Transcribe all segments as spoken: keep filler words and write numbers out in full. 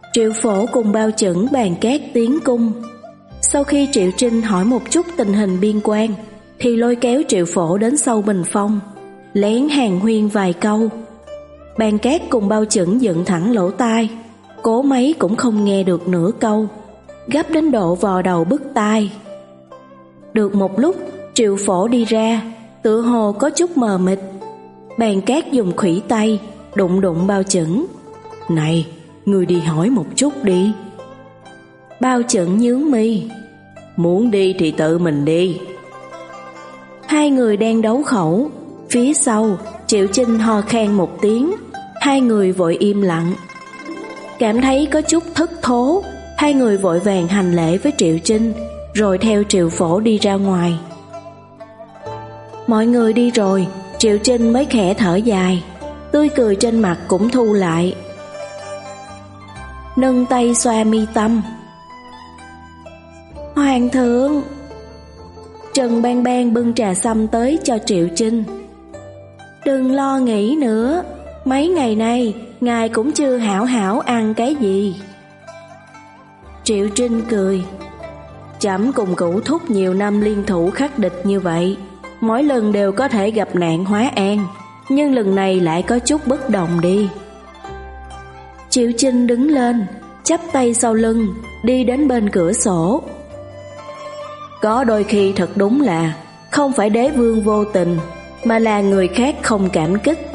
Triệu Phổ cùng Bao Chẩn bàn cát tiến cung. Sau khi Triệu Trinh hỏi một chút tình hình biên quan, thì lôi kéo Triệu Phổ đến sau bình phong, lén hàn huyên vài câu. Bàn cát cùng Bao Chẩn dựng thẳng lỗ tai, cố mấy cũng không nghe được nửa câu, gấp đến độ vò đầu bứt tai. Được một lúc, Triệu Phổ đi ra, tựa hồ có chút mờ mịt. Bàn cát dùng khuỷu tay đụng đụng Bao Chẩn. Này, người đi hỏi một chút đi. Bao Chẩn nhướng mi. Muốn đi thì tự mình đi. Hai người đang đấu khẩu. Phía sau, Triệu Trinh ho khan một tiếng. Hai người vội im lặng. Cảm thấy có chút thất thố, hai người vội vàng hành lễ với Triệu Trinh, rồi theo Triệu Phổ đi ra ngoài. Mọi người đi rồi, Triệu Trinh mới khẽ thở dài, tươi cười trên mặt cũng thu lại. Nâng tay xoa mi tâm. Hoàng thượng. Trần Bang Bang bưng trà xăm tới cho Triệu Trinh. Đừng lo nghĩ nữa, mấy ngày nay ngài cũng chưa hảo hảo ăn cái gì. Triệu Trinh cười. Trẫm cùng Cửu Thúc nhiều năm liên thủ khắc địch như vậy, mỗi lần đều có thể gặp nạn hóa an, nhưng lần này lại có chút bất đồng đi. Triệu Trinh đứng lên, chắp tay sau lưng, đi đến bên cửa sổ. Có đôi khi thật đúng là không phải đế vương vô tình, mà là người khác không cảm kích.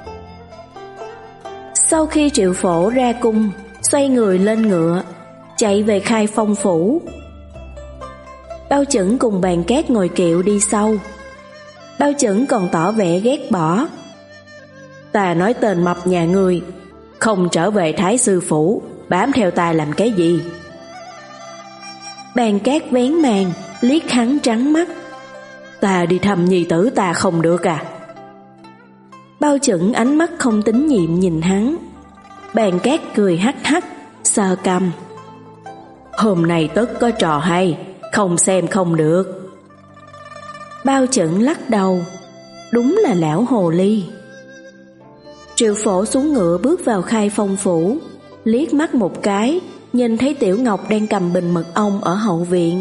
Sau khi Triệu Phổ ra cung, xoay người lên ngựa, chạy về Khai Phong phủ. Bao Chẩn cùng Bàn Cát ngồi kiệu đi sau. Bao Chẩn còn tỏ vẻ ghét bỏ. Ta nói tên mập nhà ngươi không trở về Thái sư phủ, bám theo ta làm cái gì? Bàn Cát vén màn, liếc hắn trắng mắt. Ta đi thăm nhi tử ta không được à? Bao Chẩn ánh mắt không tín nhiệm nhìn hắn. Bàn Cát cười hắc hắc, sờ cằm. Hôm nay tất có trò hay, không xem không được. Bao Chẩn lắc đầu. Đúng là lão hồ ly. Triệu Phổ xuống ngựa bước vào Khai Phong phủ, liếc mắt một cái, nhìn thấy Tiểu Ngọc đang cầm bình mật ong ở hậu viện.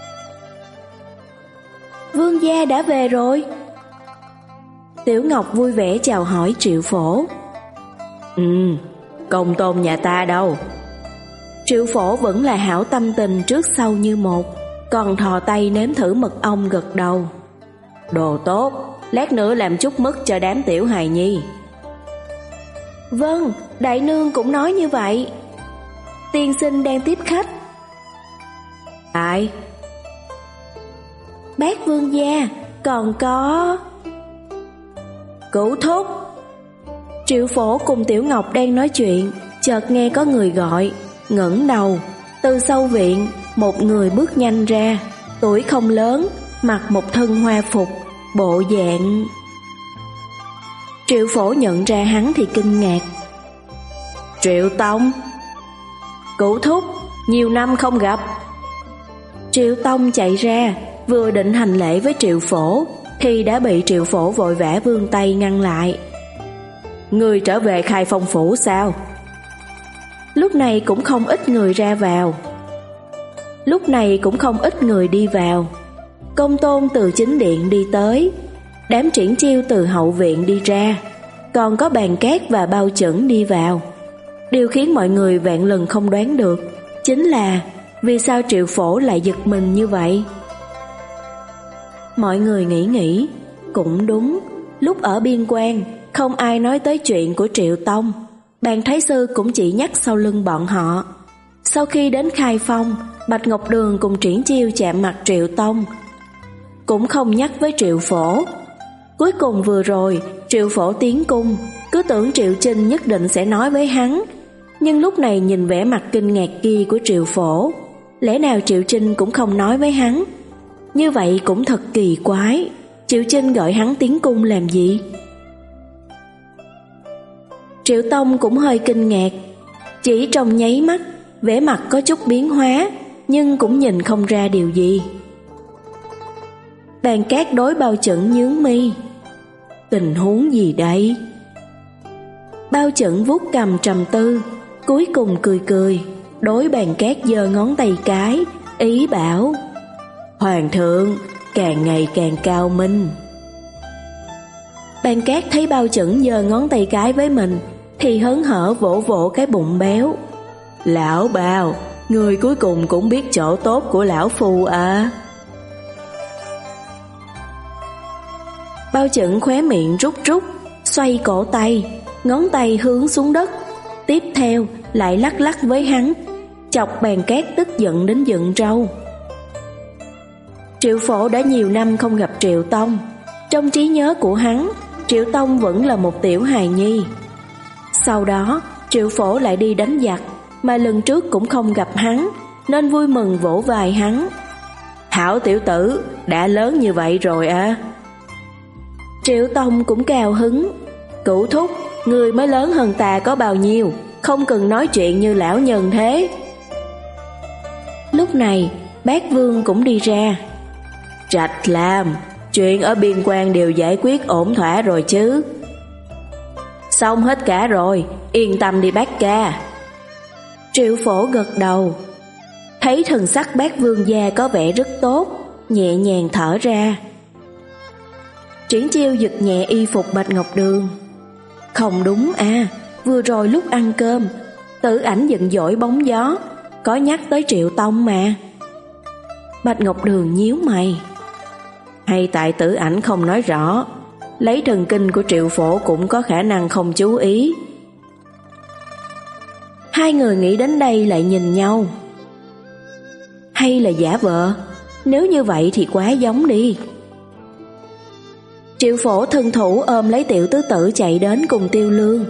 Vương gia đã về rồi. Tiểu Ngọc vui vẻ chào hỏi Triệu Phổ. Ừ, công tôn nhà ta đâu? Triệu Phổ vẫn là hảo tâm tình trước sau như một, còn thò tay nếm thử mật ong gật đầu. Đồ tốt, lát nữa làm chút mứt cho đám tiểu hài nhi. Vâng, đại nương cũng nói như vậy. Tiên sinh đang tiếp khách. Ai? Bác vương gia, còn có... Cửu Thúc. Triệu Phổ cùng Tiểu Ngọc đang nói chuyện, chợt nghe có người gọi, ngẩng đầu. Từ sau viện, một người bước nhanh ra, tuổi không lớn, mặc một thân hoa phục, bộ dạng... Triệu Phổ nhận ra hắn thì kinh ngạc. Triệu Tông. Cửu Thúc, nhiều năm không gặp. Triệu Tông chạy ra, vừa định hành lễ với Triệu Phổ thì đã bị Triệu Phổ vội vã vươn tay ngăn lại. Người trở về Khai Phong phủ sao? Lúc này cũng không ít người ra vào. Lúc này cũng không ít người đi vào. Công tôn từ chính điện đi tới, đám Triển Chiêu từ hậu viện đi ra, còn có Bàn Cát và Bao Chẩn đi vào. Điều khiến mọi người vạn lần không đoán được chính là vì sao Triệu Phổ lại giật mình như vậy. Mọi người nghĩ nghĩ, cũng đúng, lúc ở biên quan không ai nói tới chuyện của Triệu Tông, Bàn Thái sư cũng chỉ nhắc sau lưng bọn họ. Sau khi đến Khai Phong, Bạch Ngọc Đường cùng Triển Chiêu chạm mặt Triệu Tông, cũng không nhắc với Triệu Phổ. Cuối cùng vừa rồi Triệu Phổ tiến cung, cứ tưởng Triệu Trinh nhất định sẽ nói với hắn, nhưng lúc này nhìn vẻ mặt kinh ngạc kia của Triệu Phổ, lẽ nào Triệu Trinh cũng không nói với hắn? Như vậy cũng thật kỳ quái. Triệu Trinh gọi hắn tiến cung làm gì? Triệu Tông cũng hơi kinh ngạc. Chỉ trong nháy mắt, vẻ mặt có chút biến hóa, nhưng cũng nhìn không ra điều gì. Bàn Cát đối Bao Chẩn nhướng mi. Tình huống gì đây? Bao Chẩn vuốt cằm trầm tư, cuối cùng cười cười, đối Bàn Cát giơ ngón tay cái, ý bảo: Hoàng thượng càng ngày càng cao minh. Bàn Cát thấy Bao Chẩn giơ ngón tay cái với mình thì hớn hở vỗ vỗ cái bụng béo. Lão Bao, người cuối cùng cũng biết chỗ tốt của lão phu à. Bao Chẩn khóe miệng rút rút, xoay cổ tay, ngón tay hướng xuống đất, tiếp theo lại lắc lắc với hắn, chọc Bàn Cát tức giận đến dựng râu. Triệu Phổ đã nhiều năm không gặp Triệu Tông, trong trí nhớ của hắn, Triệu Tông vẫn là một tiểu hài nhi. Sau đó, Triệu Phổ lại đi đánh giặc, mà lần trước cũng không gặp hắn, nên vui mừng vỗ vai hắn. Hảo tiểu tử, đã lớn như vậy rồi à. Triệu Tông cũng cao hứng. Cửu thúc, người mới lớn hơn ta có bao nhiêu, không cần nói chuyện như lão nhân thế. Lúc này, Bác Vương cũng đi ra. Trạch Lam, chuyện ở biên quan đều giải quyết ổn thỏa rồi chứ? Xong hết cả rồi, yên tâm đi bác ca. Triệu Phổ gật đầu. Thấy thần sắc Bác Vương gia có vẻ rất tốt, nhẹ nhàng thở ra. Triển Chiêu giật nhẹ y phục Bạch Ngọc Đường. Không đúng à, vừa rồi lúc ăn cơm, Tử Ảnh giận dỗi bóng gió, có nhắc tới Triệu Tông mà. Bạch Ngọc Đường nhíu mày. Hay tại Tử Ảnh không nói rõ, lấy thần kinh của Triệu Phổ cũng có khả năng không chú ý. Hai người nghĩ đến đây lại nhìn nhau. Hay là giả vợ? Nếu như vậy thì quá giống đi. Triệu Phổ thân thủ ôm lấy Tiểu tứ tử chạy đến cùng Tiêu Lương.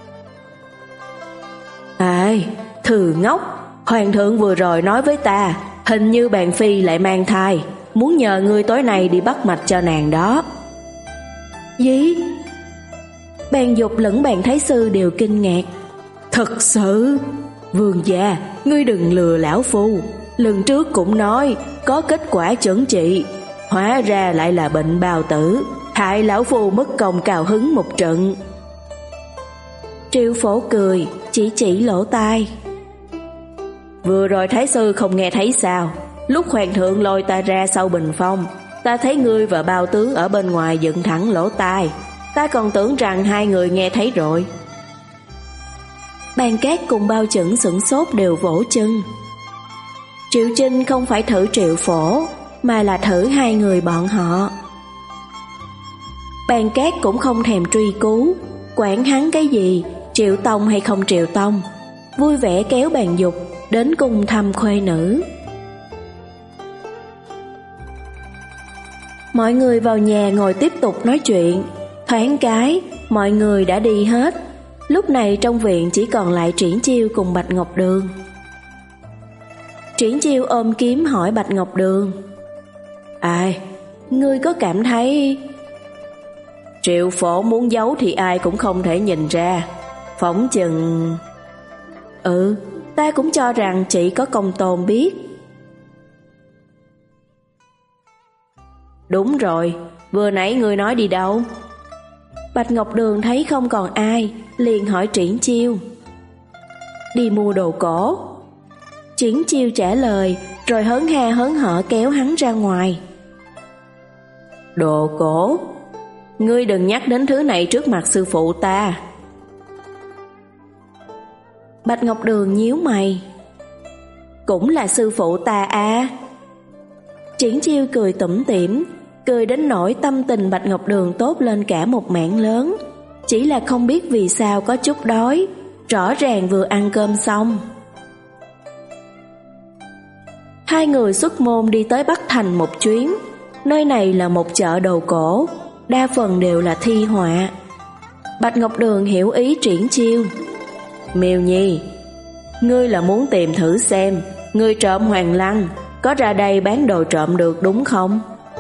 Ai, thừ ngốc, Hoàng thượng vừa rồi nói với ta, hình như Bàn Phi lại mang thai, muốn nhờ ngươi tối nay đi bắt mạch cho nàng đó. Gì? Bàn Dục lẫn Bàn Thái Sư đều kinh ngạc. Thật sự? Vương gia, ngươi đừng lừa lão phu. Lần trước cũng nói có kết quả chẩn trị, hóa ra lại là bệnh bào tử, hại lão phu mất công cào hứng một trận. Triệu Phổ cười, chỉ chỉ lỗ tai. Vừa rồi Thái Sư không nghe thấy sao? Lúc Hoàng thượng lôi ta ra sau bình phong, ta thấy ngươi và Bao tướng ở bên ngoài dựng thẳng lỗ tai, ta còn tưởng rằng hai người nghe thấy rồi. Bàn Cát cùng Bao Chẩn sửng sốt đều vỗ chân. Triệu Chinh không phải thử Triệu Phổ, mà là thử hai người bọn họ. Bàn Cát cũng không thèm truy cứu, quản hắn cái gì, Triệu Tông hay không Triệu Tông, vui vẻ kéo Bàn Dục đến cùng thăm khuê nữ. Mọi người vào nhà ngồi tiếp tục nói chuyện, thoáng cái, mọi người đã đi hết. Lúc này trong viện chỉ còn lại Triển Chiêu cùng Bạch Ngọc Đường. Triển Chiêu ôm kiếm hỏi Bạch Ngọc Đường. Ai, ngươi có cảm thấy... Triệu Phổ muốn giấu thì ai cũng không thể nhìn ra, phỏng chừng... Ừ, ta cũng cho rằng chỉ có Công Tôn biết. Đúng rồi, vừa nãy ngươi nói đi đâu? Bạch Ngọc Đường thấy không còn ai, liền hỏi Triển Chiêu. Đi mua đồ cổ. Triển Chiêu trả lời, rồi hớn ha hớn hở kéo hắn ra ngoài. Đồ cổ? Ngươi đừng nhắc đến thứ này trước mặt sư phụ ta. Bạch Ngọc Đường nhíu mày. Cũng là sư phụ ta à? Triển Chiêu cười tủm tỉm, cười đến nỗi tâm tình Bạch Ngọc Đường tốt lên cả một mảng lớn. Chỉ là không biết vì sao có chút đói, rõ ràng vừa ăn cơm xong. Hai người xuất môn đi tới Bắc Thành một chuyến. Nơi này là một chợ đồ cổ, đa phần đều là thi họa. Bạch Ngọc Đường hiểu ý Triển Chiêu. Miêu Nhi, ngươi là muốn tìm thử xem ngươi trộm Hoàng Lăng có ra đây bán đồ trộm được đúng không?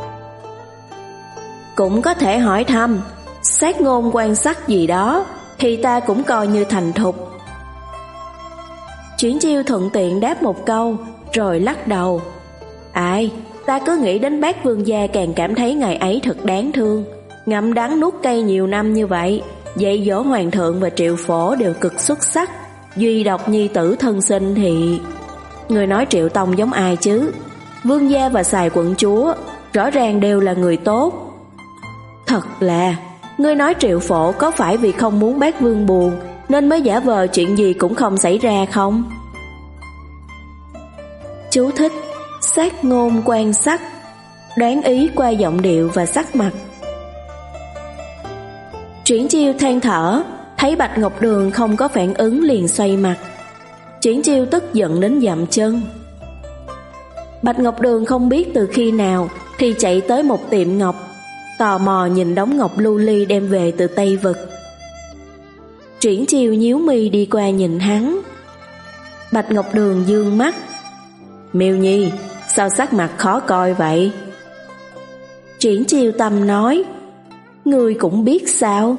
Cũng có thể hỏi thăm, sát ngôn quan sát gì đó thì ta cũng coi như thành thục. Triển Chiêu thuận tiện đáp một câu, rồi lắc đầu. Ai, ta cứ nghĩ đến Bác Vương gia càng cảm thấy ngày ấy thật đáng thương. Ngậm đắng nuốt cay nhiều năm như vậy, dạy dỗ Hoàng thượng và Triệu Phổ đều cực xuất sắc, duy độc nhi tử thân sinh thì... Người nói Triệu Tông giống ai chứ? Vương gia và Sài quận chúa rõ ràng đều là người tốt. Thật là, ngươi nói Triệu Phổ có phải vì không muốn bác Vương buồn nên mới giả vờ chuyện gì cũng không xảy ra không? Chú thích: sát ngôn quan sắc, đoán ý qua giọng điệu và sắc mặt. Triển Chiêu than thở, thấy Bạch Ngọc Đường không có phản ứng liền xoay mặt. Triển Chiêu tức giận đến dậm chân. Bạch Ngọc Đường không biết từ khi nào thì chạy tới một tiệm ngọc, tò mò nhìn đống ngọc lưu ly đem về từ Tây Vực. Triển Chiêu nhíu mi đi qua nhìn hắn. Bạch Ngọc Đường dương mắt: Miêu Nhi, sao sắc mặt khó coi vậy? Triển Chiêu tâm nói: Ngươi cũng biết sao?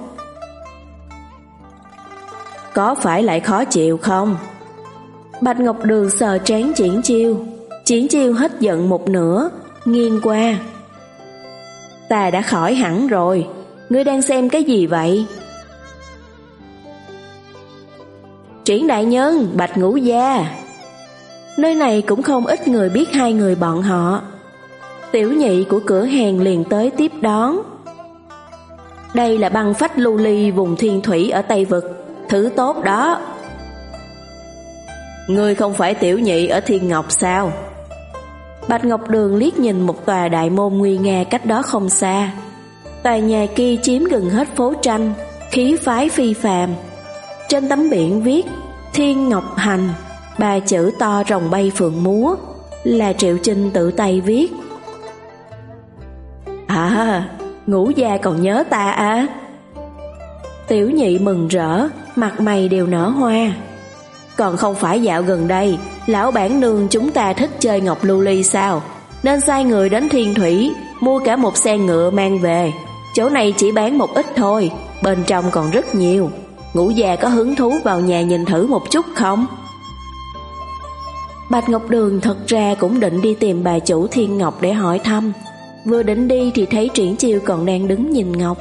Có phải lại khó chịu không? Bạch Ngọc Đường sờ trán Triển Chiêu. Triển Chiêu hết giận một nửa, nghiêng qua: Ta đã khỏi hẳn rồi, ngươi đang xem cái gì vậy? Triển đại nhân, Bạch Ngũ gia. Nơi này cũng không ít người biết hai người bọn họ. Tiểu nhị của cửa hàng liền tới tiếp đón. Đây là băng phách lưu ly vùng thiên thủy ở Tây Vực, thứ tốt đó. Ngươi không phải tiểu nhị ở Thiên Ngọc sao? Bạch Ngọc Đường liếc nhìn một tòa đại môn nguy nga cách đó không xa. Tòa nhà kia chiếm gần hết phố tranh, khí phái phi phàm. Trên tấm biển viết Thiên Ngọc Hành, ba chữ to rồng bay phượng múa, là Triệu Trinh tự tay viết. À, Ngũ gia còn nhớ ta à? Tiểu nhị mừng rỡ, mặt mày đều nở hoa. Còn không phải dạo gần đây lão bản nương chúng ta thích chơi ngọc lưu ly sao, nên sai người đến Thiên Thủy mua cả một xe ngựa mang về. Chỗ này chỉ bán một ít thôi, bên trong còn rất nhiều. Ngũ gia có hứng thú vào nhà nhìn thử một chút không? Bạch Ngọc Đường thật ra cũng định đi tìm bà chủ Thiên Ngọc để hỏi thăm. Vừa định đi thì thấy Triển Chiêu còn đang đứng nhìn ngọc.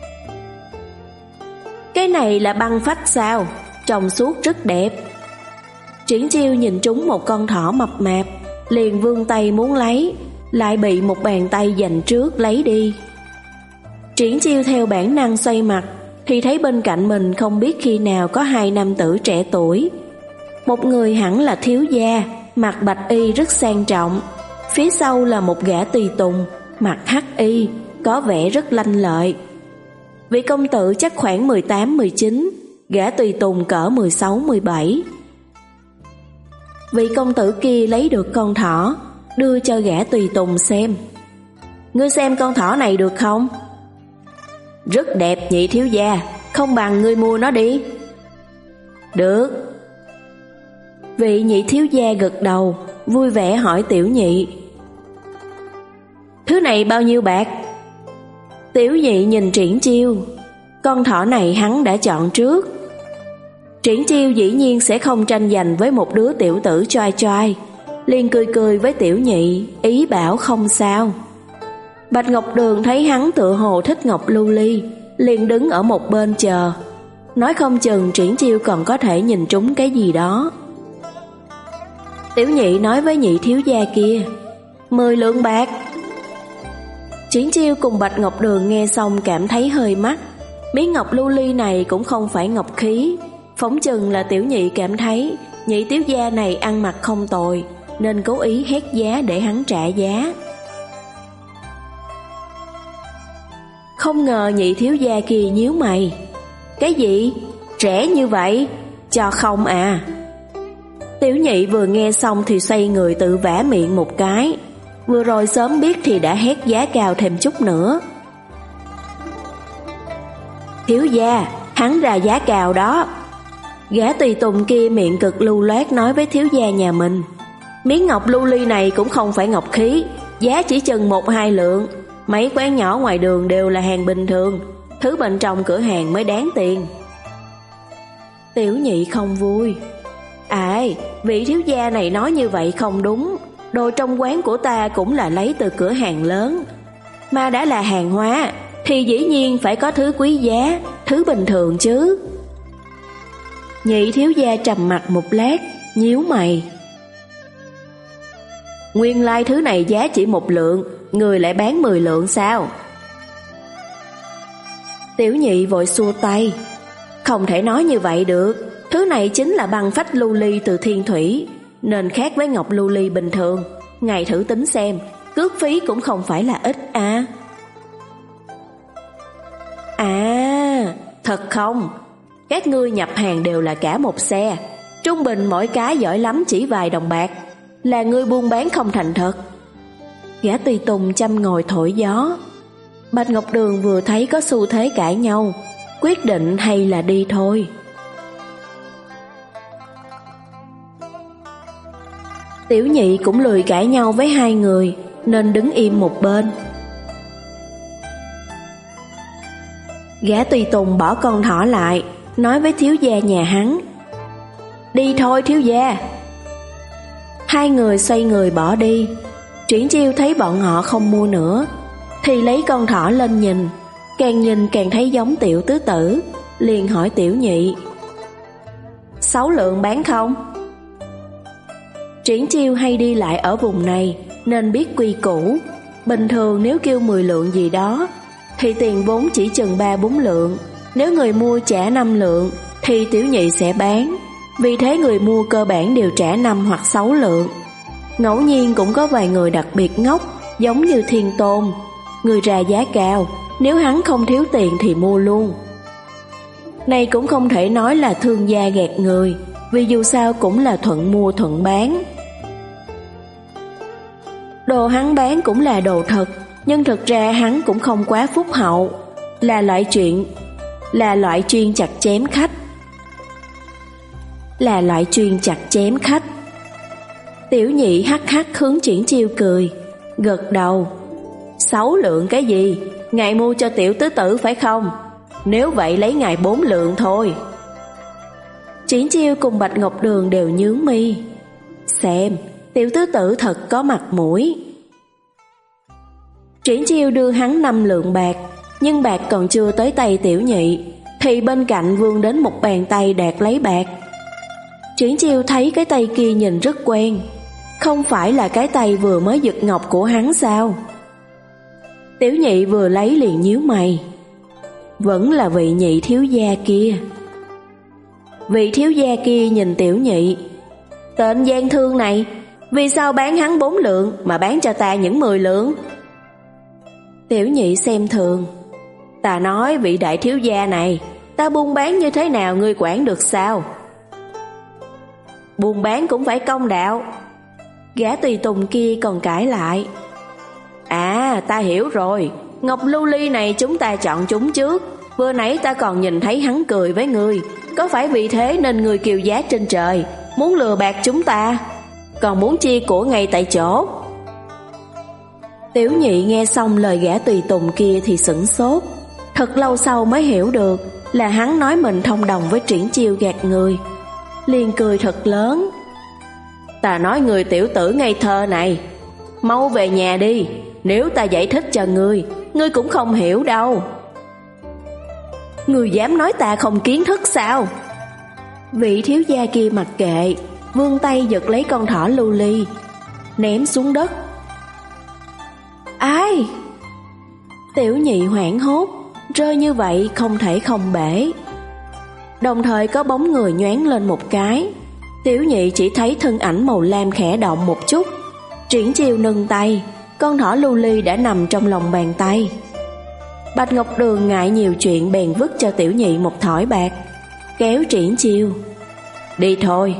Cái này là băng phách sao? Trông suốt rất đẹp. Triển Chiêu nhìn trúng một con thỏ mập mạp, liền vươn tay muốn lấy, lại bị một bàn tay giành trước lấy đi. Triển Chiêu theo bản năng xoay mặt, thì thấy bên cạnh mình không biết khi nào có hai nam tử trẻ tuổi. Một người hẳn là thiếu gia, mặc bạch y rất sang trọng. Phía sau là một gã tùy tùng, mặc hắc y, có vẻ rất lanh lợi. Vị công tử chắc khoảng mười tám mười chín, gã tùy tùng cỡ mười sáu mười bảy. Vị công tử kia lấy được con thỏ, đưa cho gã tùy tùng xem. Ngươi xem con thỏ này được không? Rất đẹp nhị thiếu gia, không bằng ngươi mua nó đi. Được. Vị nhị thiếu gia gật đầu, vui vẻ hỏi tiểu nhị: Thứ này bao nhiêu bạc? Tiểu nhị nhìn Triển Chiêu. Con thỏ này hắn đã chọn trước. Triển Chiêu dĩ nhiên sẽ không tranh giành với một đứa tiểu tử choai choai, liền cười cười với tiểu nhị, ý bảo không sao. Bạch Ngọc Đường thấy hắn tựa hồ thích ngọc lưu ly, liền đứng ở một bên chờ. Nói không chừng Triển Chiêu còn có thể nhìn trúng cái gì đó. Tiểu nhị nói với nhị thiếu gia kia: Mười lượng bạc. Triển Chiêu cùng Bạch Ngọc Đường nghe xong cảm thấy hơi mắc. Miếng ngọc lưu ly này cũng không phải ngọc khí, phỏng chừng là tiểu nhị cảm thấy nhị thiếu gia này ăn mặc không tồi, nên cố ý hét giá để hắn trả giá. Không ngờ nhị thiếu gia kia nhíu mày: Cái gì? Rẻ như vậy? Cho không à? Tiểu nhị vừa nghe xong thì xoay người tự vả miệng một cái. Vừa rồi sớm biết thì đã hét giá cao thêm chút nữa. Thiếu gia, hắn ra giá cao đó. Gã tùy tùng kia miệng cực lưu loát nói với thiếu gia nhà mình: Miếng ngọc lưu ly này cũng không phải ngọc khí, giá chỉ chừng một hai lượng. Mấy quán nhỏ ngoài đường đều là hàng bình thường, thứ bên trong cửa hàng mới đáng tiền. Tiểu nhị không vui: Ai, vị thiếu gia này nói như vậy không đúng. Đồ trong quán của ta cũng là lấy từ cửa hàng lớn, mà đã là hàng hóa thì dĩ nhiên phải có thứ quý giá, thứ bình thường chứ. Nhị thiếu gia trầm mặt một lát, nhíu mày. Nguyên lai thứ này giá chỉ một lượng, người lại bán mười lượng sao? Tiểu nhị vội xua tay. Không thể nói như vậy được, thứ này chính là băng phách lưu ly từ thiên thủy, nên khác với ngọc lưu ly bình thường. Ngài thử tính xem, cước phí cũng không phải là ít à. À, thật không? Các ngươi nhập hàng đều là cả một xe, trung bình mỗi cái giỏi lắm chỉ vài đồng bạc, là ngươi buôn bán không thành thật. Gã tùy tùng chăm ngồi thổi gió. Bạch Ngọc Đường vừa thấy có xu thế cãi nhau, quyết định hay là đi thôi. Tiểu nhị cũng lười cãi nhau với hai người, nên đứng im một bên. Gã tùy tùng bỏ con thỏ lại, nói với thiếu gia nhà hắn. Đi thôi thiếu gia. Hai người xoay người bỏ đi. Triển Chiêu thấy bọn họ không mua nữa, thì lấy con thỏ lên nhìn, càng nhìn càng thấy giống Tiểu tứ tử, liền hỏi tiểu nhị. Sáu lượng bán không? Triển Chiêu hay đi lại ở vùng này nên biết quy củ. Bình thường nếu kêu mười lượng gì đó thì tiền vốn chỉ chừng ba bốn lượng. Nếu người mua trả năm lượng thì tiểu nhị sẽ bán. Vì thế người mua cơ bản đều trả năm hoặc sáu lượng. Ngẫu nhiên cũng có vài người đặc biệt ngốc, giống như Thiên Tôn. Người ra giá cao, nếu hắn không thiếu tiền thì mua luôn. Này cũng không thể nói là thương gia gạt người, vì dù sao cũng là thuận mua thuận bán. Đồ hắn bán cũng là đồ thật, nhưng thực ra hắn cũng không quá phúc hậu, là loại chuyện là loại chuyên chặt chém khách. Là loại chuyên chặt chém khách. Tiểu nhị hắc hắc hướng Triển Chiêu cười, gật đầu. Sáu lượng cái gì? Ngài mua cho tiểu tứ tử phải không? Nếu vậy lấy ngài bốn lượng thôi. Triển Chiêu cùng Bạch Ngọc Đường đều nhướng mi. Xem, tiểu tứ tử thật có mặt mũi. Triển Chiêu đưa hắn năm lượng bạc, nhưng bạc còn chưa tới tay tiểu nhị, thì bên cạnh vươn đến một bàn tay đạt lấy bạc. Triển Chiêu thấy cái tay kia nhìn rất quen, không phải là cái tay vừa mới giật ngọc của hắn sao? Tiểu nhị vừa lấy liền nhíu mày. Vẫn là vị nhị thiếu gia kia. Vị thiếu gia kia nhìn tiểu nhị. Tên gian thương này, vì sao bán hắn bốn lượng mà bán cho ta những mười lượng? Tiểu nhị xem thường. Ta nói vị đại thiếu gia này, ta buôn bán như thế nào ngươi quản được sao? Buôn bán cũng phải công đạo. Gã tùy tùng kia còn cãi lại. À, ta hiểu rồi, ngọc lưu ly này chúng ta chọn chúng trước. Vừa nãy ta còn nhìn thấy hắn cười với ngươi, có phải vì thế nên ngươi kêu giá trên trời, muốn lừa bạc chúng ta, còn muốn chia của ngay tại chỗ? Tiểu nhị nghe xong lời gã tùy tùng kia thì sửng sốt. Thật lâu sau mới hiểu được là hắn nói mình thông đồng với Triển Chiêu gạt người, liền cười thật lớn. Ta nói người tiểu tử ngây thơ này, mau về nhà đi, nếu ta giải thích cho ngươi, ngươi cũng không hiểu đâu. Ngươi dám nói ta không kiến thức sao? Vị thiếu gia kia mặc kệ, vươn tay giật lấy con thỏ lưu ly, ném xuống đất. Ai? Tiểu nhị hoảng hốt, rơi như vậy không thể không bể. Đồng thời có bóng người nhoáng lên một cái. Tiểu nhị chỉ thấy thân ảnh màu lam khẽ động một chút. Triển Chiêu nâng tay, con thỏ lưu ly đã nằm trong lòng bàn tay. Bạch Ngọc Đường ngại nhiều chuyện bèn vứt cho tiểu nhị một thỏi bạc, kéo Triển Chiêu. Đi thôi.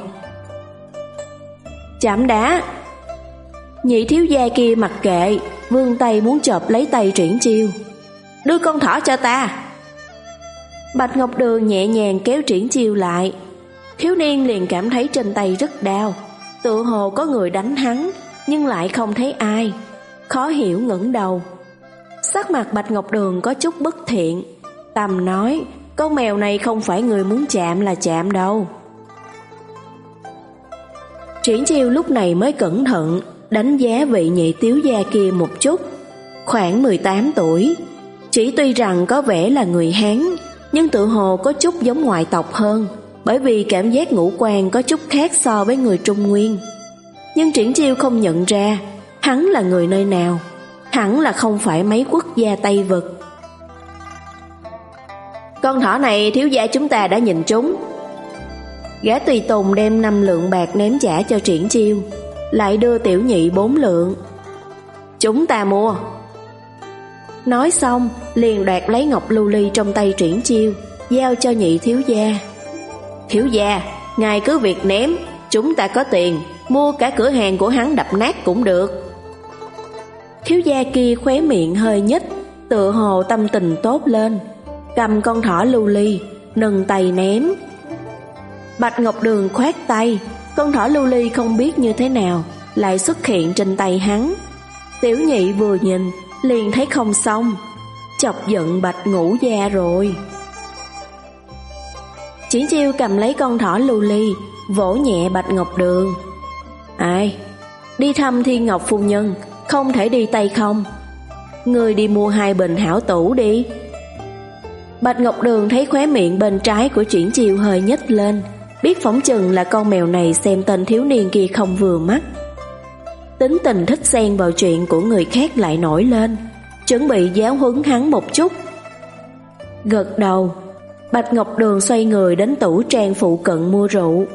Chạm đá. Nhị thiếu gia kia mặc kệ, vươn tay muốn chộp lấy tay Triển Chiêu. Đưa con thỏ cho ta. Bạch Ngọc Đường nhẹ nhàng kéo Triển Chiêu lại. Thiếu niên liền cảm thấy trên tay rất đau, tựa hồ có người đánh hắn, nhưng lại không thấy ai. Khó hiểu ngẩng đầu. Sắc mặt Bạch Ngọc Đường có chút bất thiện, tầm nói, con mèo này không phải người muốn chạm là chạm đâu. Triển Chiêu lúc này mới cẩn thận đánh giá vị nhị tiếu gia kia một chút. Khoảng mười tám tuổi, chỉ tuy rằng có vẻ là người Hán, nhưng tự hồ có chút giống ngoại tộc hơn, bởi vì cảm giác ngũ quan có chút khác so với người Trung Nguyên. Nhưng Triển Chiêu không nhận ra hắn là người nơi nào, hẳn là không phải mấy quốc gia Tây Vực. Con thỏ này thiếu gia chúng ta đã nhìn trúng. Gã tùy tùng đem năm lượng bạc ném trả cho Triển Chiêu, lại đưa Tiểu Nhị bốn lượng. Chúng ta mua. Nói xong liền đoạt lấy ngọc lưu ly trong tay Triển Chiêu, giao cho Nhị thiếu gia. Thiếu gia, ngài cứ việc ném, chúng ta có tiền, mua cả cửa hàng của hắn đập nát cũng được. Thiếu gia kia khóe miệng hơi nhếch, tựa hồ tâm tình tốt lên, cầm con thỏ lưu ly, nâng tay ném. Bạch Ngọc Đường khoát tay, con thỏ lưu ly không biết như thế nào lại xuất hiện trên tay hắn. Tiểu Nhị vừa nhìn liền thấy không xong, chọc giận Bạch Ngũ gia rồi. Triển Chiêu cầm lấy con thỏ lưu ly, vỗ nhẹ Bạch Ngọc Đường. Ai, đi thăm Thiên Ngọc phu nhân, không thể đi tay không. Người đi mua hai bình hảo tủ đi. Bạch Ngọc Đường thấy khóe miệng bên trái của Triển Chiêu hơi nhếch lên, biết phỏng chừng là con mèo này xem tên thiếu niên kia không vừa mắt. Tính tình thích xen vào chuyện của người khác lại nổi lên, chuẩn bị giáo huấn hắn một chút. Gật đầu, Bạch Ngọc Đường xoay người đến tủ trang phụ cận mua rượu.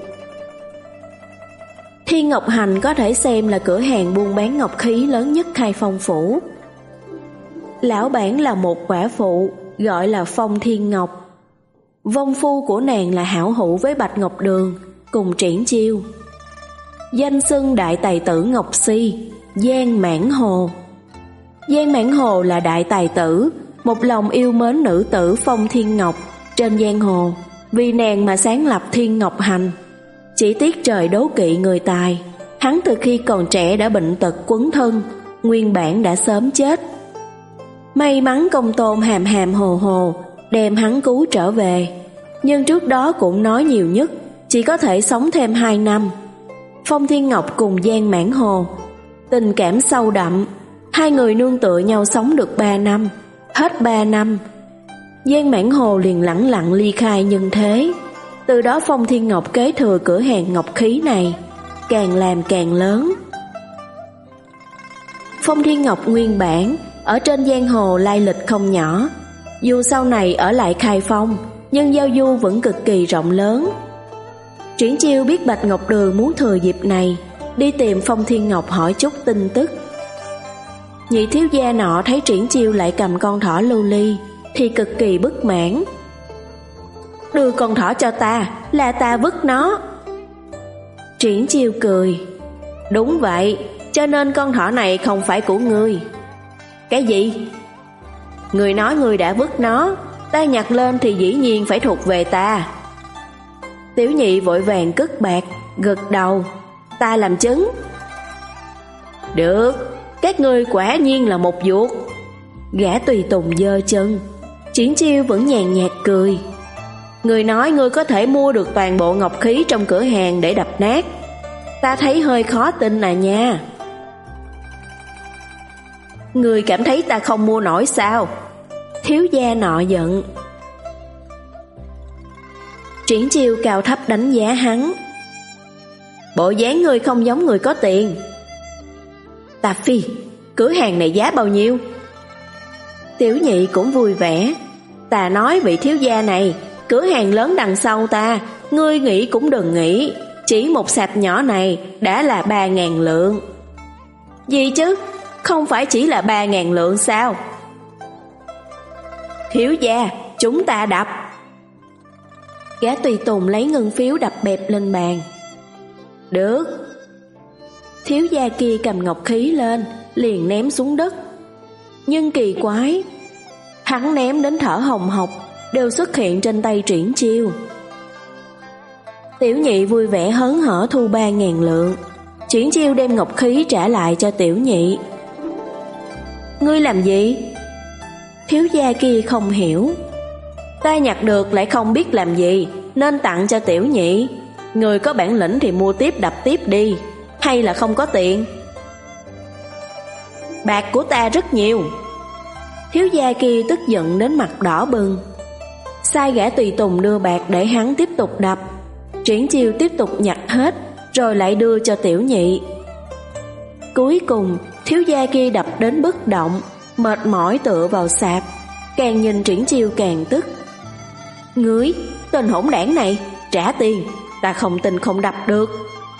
Thiên Ngọc Hành có thể xem là cửa hàng buôn bán ngọc khí lớn nhất Khai Phong phủ. Lão bản là một quả phụ gọi là Phong Thiên Ngọc. Vong phu của nàng là hảo hữu với Bạch Ngọc Đường cùng Triển Chiêu. Danh xưng đại tài tử Ngọc Si, Giang Mãn Hồ. Giang Mãn Hồ là đại tài tử, một lòng yêu mến nữ tử Phong Thiên Ngọc trên giang hồ, vì nàng mà sáng lập Thiên Ngọc Hành. Chỉ tiếc trời đố kỵ người tài, hắn từ khi còn trẻ đã bệnh tật quấn thân, nguyên bản đã sớm chết. May mắn Công Tôn hàm hàm hồ hồ đem hắn cứu trở về, nhưng trước đó cũng nói nhiều nhất chỉ có thể sống thêm hai năm. Phong Thiên Ngọc cùng Giang Mãn Hồ tình cảm sâu đậm, hai người nương tựa nhau sống được ba năm. Hết ba năm, Giang Mãn Hồ liền lẳng lặng ly khai nhân thế. Từ đó Phong Thiên Ngọc kế thừa cửa hàng ngọc khí này, càng làm càng lớn. Phong Thiên Ngọc nguyên bản ở trên giang hồ lai lịch không nhỏ, dù sau này ở lại Khai Phong, nhưng giao du vẫn cực kỳ rộng lớn. Triển Chiêu biết Bạch Ngọc Đường muốn thừa dịp này đi tìm Phong Thiên Ngọc hỏi chút tin tức. Nhị thiếu gia nọ thấy Triển Chiêu lại cầm con thỏ lưu ly thì cực kỳ bất mãn. Đưa con thỏ cho ta, là ta vứt nó. Triển Chiêu cười. Đúng vậy, cho nên con thỏ này không phải của ngươi. Cái gì? Người nói ngươi đã vứt nó, ta nhặt lên thì dĩ nhiên phải thuộc về ta. Tiểu Nhị vội vàng cất bạc, gật đầu. Ta làm chứng. Được, các ngươi quả nhiên là một vuốt. Gã tùy tùng giơ chân. Triển Chiêu vẫn nhàn nhạt cười. Người nói ngươi có thể mua được toàn bộ ngọc khí trong cửa hàng để đập nát, ta thấy hơi khó tin à nha. Ngươi cảm thấy ta không mua nổi sao? Thiếu gia nọ giận. Triển Chiêu cao thấp đánh giá hắn. Bộ dáng ngươi không giống người có tiền. Tà Phi, cửa hàng này giá bao nhiêu? Tiểu Nhị cũng vui vẻ. Ta nói vị thiếu gia này, cửa hàng lớn đằng sau ta, ngươi nghĩ cũng đừng nghĩ, chỉ một sạp nhỏ này đã là ba ngàn lượng. Gì chứ, không phải chỉ là ba ngàn lượng sao? Thiếu gia, chúng ta đập. Gã tùy tùng lấy ngân phiếu đập bẹp lên bàn. Được. Thiếu gia kia cầm ngọc khí lên, liền ném xuống đất. Nhưng kỳ quái, hắn ném đến thở hồng hộc đều xuất hiện trên tay Triển Chiêu. Tiểu Nhị vui vẻ hớn hở thu ba ngàn lượng. Triển Chiêu đem ngọc khí trả lại cho Tiểu Nhị. Ngươi làm gì? Thiếu gia kia không hiểu. Ta nhặt được lại không biết làm gì, nên tặng cho Tiểu Nhị. Người có bản lĩnh thì mua tiếp đập tiếp đi, hay là không có tiền? Bạc của ta rất nhiều. Thiếu gia kia tức giận đến mặt đỏ bừng. Sai gã tùy tùng đưa bạc để hắn tiếp tục đập, Triển Chiêu tiếp tục nhặt hết, rồi lại đưa cho Tiểu Nhị. Cuối cùng, thiếu gia kia đập đến bất động, mệt mỏi tựa vào sạp, càng nhìn Triển Chiêu càng tức. Ngươi, tên hỗn đảng này, trả tiền, ta không tin không đập được.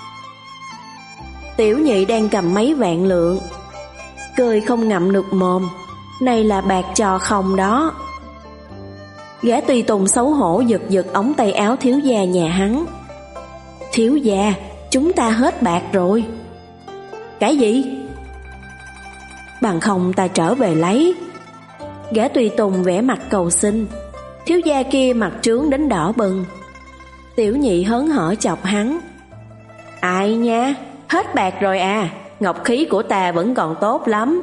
Tiểu Nhị đang cầm mấy vạn lượng, cười không ngậm được mồm, này là bạc trò không đó. Gã tùy tùng xấu hổ giật giật ống tay áo thiếu gia nhà hắn. Thiếu gia, chúng ta hết bạc rồi. Cái gì? Bằng không ta trở về lấy. Gã tùy tùng vẻ mặt cầu xin. Thiếu gia kia mặt trướng đến đỏ bừng. Tiểu Nhị hớn hở chọc hắn. Ai nha, hết bạc rồi à, ngọc khí của ta vẫn còn tốt lắm.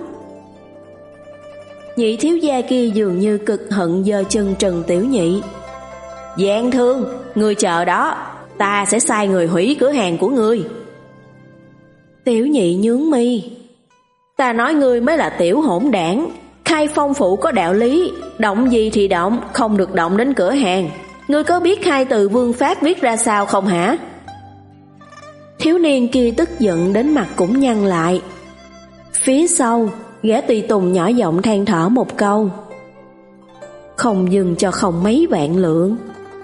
Nhị thiếu gia kia dường như cực hận giơ chân trừng Tiểu Nhị. Gian thương, ngươi chờ đó, ta sẽ sai người hủy cửa hàng của ngươi. Tiểu Nhị nhướng mi. Ta nói ngươi mới là tiểu hỗn đảng. Khai Phong phủ có đạo lý, động gì thì động, không được động đến cửa hàng. Ngươi có biết hai từ vương pháp viết ra sao không hả? Thiếu niên kia tức giận đến mặt cũng nhăn lại. Phía sau, gã tùy tùng nhỏ giọng than thở một câu. Không dừng cho không mấy vạn lượng.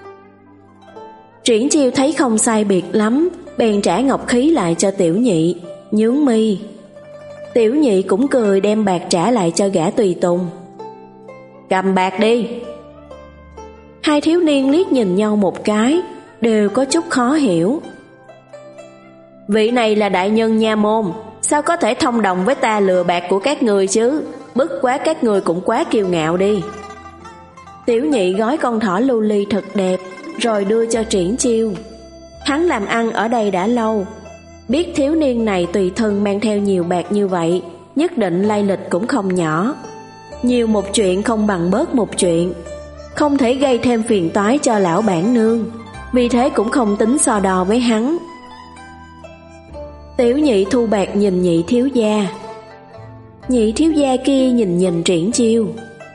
Triển Chiêu thấy không sai biệt lắm, bèn trả ngọc khí lại cho Tiểu Nhị, nhướng mi. Tiểu Nhị cũng cười đem bạc trả lại cho gã tùy tùng. Cầm bạc đi. Hai thiếu niên liếc nhìn nhau một cái, đều có chút khó hiểu. Vị này là đại nhân nha môn, sao có thể thông đồng với ta lừa bạc của các người chứ? Bất quá các người cũng quá kiêu ngạo đi. Tiểu Nhị gói con thỏ lưu ly thật đẹp, rồi đưa cho Triển Chiêu. Hắn làm ăn ở đây đã lâu, biết thiếu niên này tùy thân mang theo nhiều bạc như vậy, nhất định lai lịch cũng không nhỏ. Nhiều một chuyện không bằng bớt một chuyện, không thể gây thêm phiền toái cho lão bản nương, vì thế cũng không tính so đo với hắn. Tiểu Nhị thu bạc nhìn nhị thiếu gia. Nhị thiếu gia kia nhìn nhìn Triển Chiêu.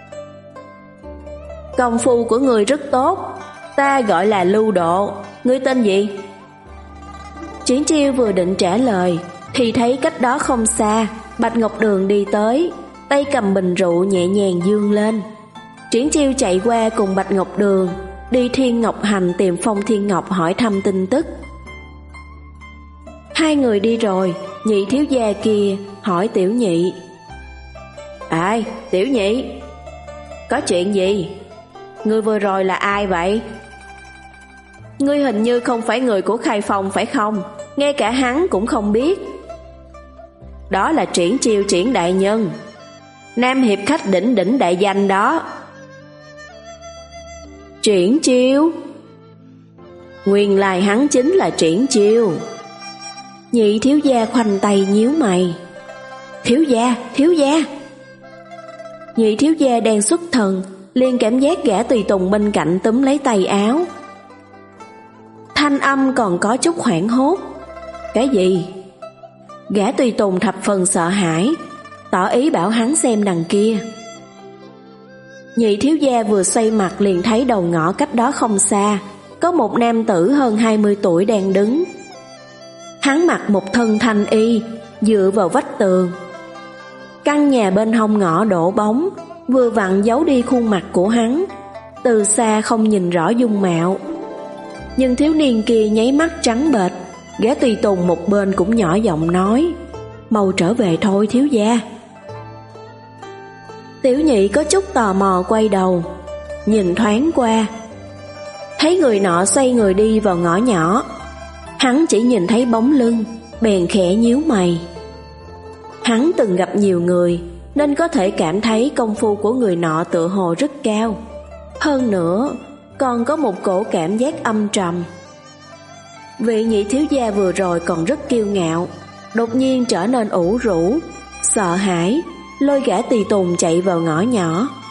Công phu của người rất tốt, ta gọi là Lưu Độ, ngươi tên gì? Triển Chiêu vừa định trả lời thì thấy cách đó không xa Bạch Ngọc Đường đi tới, tay cầm bình rượu nhẹ nhàng dương lên. Triển Chiêu chạy qua cùng Bạch Ngọc Đường đi Thiên Ngọc Hành tìm Phong Thiên Ngọc hỏi thăm tin tức. Hai người đi rồi, nhị thiếu gia kia hỏi Tiểu Nhị. Ai, Tiểu Nhị, có chuyện gì? Ngươi vừa rồi là ai vậy? Ngươi hình như không phải người của Khai Phong phải không? Ngay cả hắn cũng không biết. Đó là Triển Chiêu Triển đại nhân, Nam Hiệp khách đỉnh đỉnh đại danh đó. Triển Chiêu? Nguyên lai hắn chính là Triển Chiêu. Nhị thiếu gia khoanh tay nhíu mày. Thiếu gia, thiếu gia. Nhị thiếu gia đang xuất thần, liền cảm giác gã tùy tùng bên cạnh túm lấy tay áo. Thanh âm còn có chút hoảng hốt. Cái gì? Gã tùy tùng thập phần sợ hãi, tỏ ý bảo hắn xem đằng kia. Nhị thiếu gia vừa xoay mặt liền thấy đầu ngõ cách đó không xa có một nam tử hơn hai mươi tuổi đang đứng. Hắn mặc một thân thanh y, dựa vào vách tường. Căn nhà bên hông ngõ đổ bóng, vừa vặn giấu đi khuôn mặt của hắn, từ xa không nhìn rõ dung mạo. Nhưng thiếu niên kia nháy mắt trắng bệch. Gã tùy tùng một bên cũng nhỏ giọng nói, mau trở về thôi thiếu gia. Tiểu Nhị có chút tò mò quay đầu, nhìn thoáng qua, thấy người nọ xoay người đi vào ngõ nhỏ. Hắn chỉ nhìn thấy bóng lưng, bèn khẽ nhíu mày. Hắn từng gặp nhiều người, nên có thể cảm thấy công phu của người nọ tựa hồ rất cao. Hơn nữa, còn có một cổ cảm giác âm trầm. Vị nhị thiếu gia vừa rồi còn rất kiêu ngạo, đột nhiên trở nên ủ rũ, sợ hãi, lôi gã tùy tùng chạy vào ngõ nhỏ.